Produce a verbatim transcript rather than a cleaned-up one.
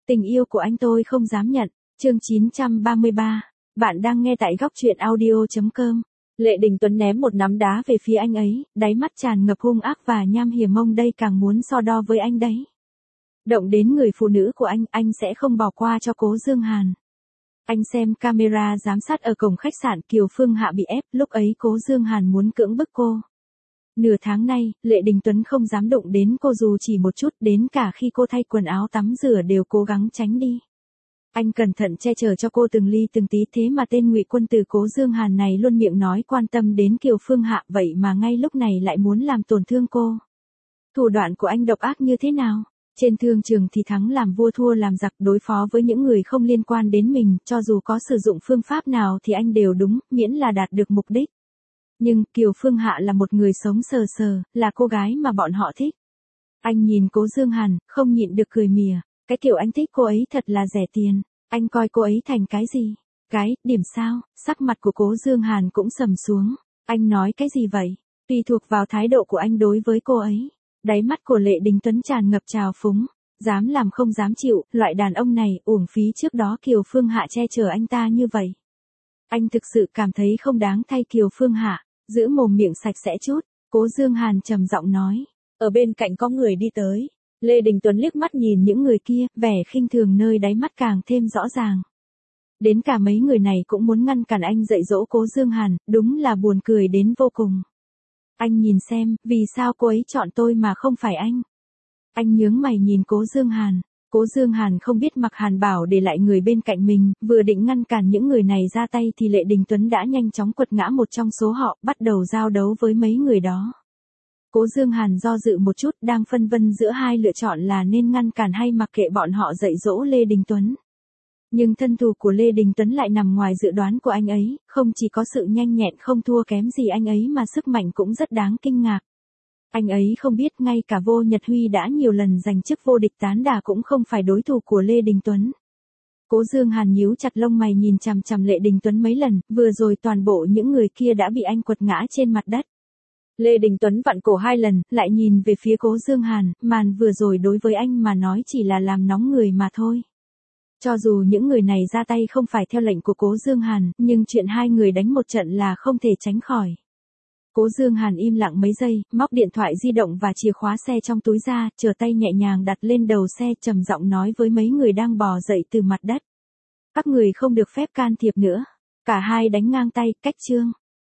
Tình yêu của anh tôi không dám nhận. Chương chín trăm ba mươi ba. Bạn đang nghe tại góc truyện audio chấm com. Lệ Đình Tuấn ném một nắm đá về phía anh ấy, đáy mắt tràn ngập hung ác và nham hiểm, ông đây càng muốn so đo với anh đấy. Động đến người phụ nữ của anh, anh sẽ không bỏ qua cho Cố Dương Hàn. Anh xem camera giám sát ở cổng khách sạn, Kiều Phương Hạ bị ép, lúc ấy Cố Dương Hàn muốn cưỡng bức cô. Nửa tháng nay, Lệ Đình Tuấn không dám đụng đến cô dù chỉ một chút, đến cả khi cô thay quần áo tắm rửa đều cố gắng tránh đi. Anh cẩn thận che chở cho cô từng ly từng tí, thế mà tên ngụy quân tử Cố Dương Hàn này luôn miệng nói quan tâm đến Kiều Phương Hạ, vậy mà ngay lúc này lại muốn làm tổn thương cô. Thủ đoạn của anh độc ác như thế nào? Trên thương trường thì thắng làm vua thua làm giặc, đối phó với những người không liên quan đến mình, cho dù có sử dụng phương pháp nào thì anh đều đúng, miễn là đạt được mục đích. Nhưng Kiều Phương Hạ là một người sống sờ sờ, là cô gái mà bọn họ thích. Anh nhìn Cố Dương Hàn, không nhịn được cười mỉa. Cái kiểu anh thích cô ấy thật là rẻ tiền. Anh coi cô ấy thành cái gì? Cái, điểm sao? Sắc mặt của Cố Dương Hàn cũng sầm xuống. Anh nói cái gì vậy? Tùy thuộc vào thái độ của anh đối với cô ấy. Đáy mắt của Lệ Đình Tuấn tràn ngập trào phúng. Dám làm không dám chịu, loại đàn ông này, uổng phí trước đó Kiều Phương Hạ che chở anh ta như vậy. Anh thực sự cảm thấy không đáng thay Kiều Phương Hạ. Giữ mồm miệng sạch sẽ chút, Cố Dương Hàn trầm giọng nói. Ở bên cạnh có người đi tới. Lê Đình Tuấn liếc mắt nhìn những người kia, vẻ khinh thường nơi đáy mắt càng thêm rõ ràng. Đến cả mấy người này cũng muốn ngăn cản anh dạy dỗ Cố Dương Hàn, đúng là buồn cười đến vô cùng. Anh nhìn xem, vì sao cô ấy chọn tôi mà không phải anh? Anh nhướng mày nhìn Cố Dương Hàn. Cố Dương Hàn không biết mặc Hàn Bảo để lại người bên cạnh mình, vừa định ngăn cản những người này ra tay thì Lệ Đình Tuấn đã nhanh chóng quật ngã một trong số họ, bắt đầu giao đấu với mấy người đó. Cố Dương Hàn do dự một chút, đang phân vân giữa hai lựa chọn là nên ngăn cản hay mặc kệ bọn họ dạy dỗ Lê Đình Tuấn. Nhưng thân thủ của Lê Đình Tuấn lại nằm ngoài dự đoán của anh ấy, không chỉ có sự nhanh nhẹn không thua kém gì anh ấy mà sức mạnh cũng rất đáng kinh ngạc. Anh ấy không biết ngay cả Vô Nhật Huy đã nhiều lần giành chức vô địch tán đả cũng không phải đối thủ của Lê Đình Tuấn. Cố Dương Hàn nhíu chặt lông mày nhìn chằm chằm Lệ Đình Tuấn mấy lần, vừa rồi toàn bộ những người kia đã bị anh quật ngã trên mặt đất. Lê Đình Tuấn vặn cổ hai lần, lại nhìn về phía Cố Dương Hàn, màn vừa rồi đối với anh mà nói chỉ là làm nóng người mà thôi. Cho dù những người này ra tay không phải theo lệnh của Cố Dương Hàn, nhưng chuyện hai người đánh một trận là không thể tránh khỏi. Cố Dương Hàn im lặng mấy giây, móc điện thoại di động và chìa khóa xe trong túi ra, trở tay nhẹ nhàng đặt lên đầu xe, trầm giọng nói với mấy người đang bò dậy từ mặt đất. Các người không được phép can thiệp nữa. Cả hai đánh ngang tay, cách chương.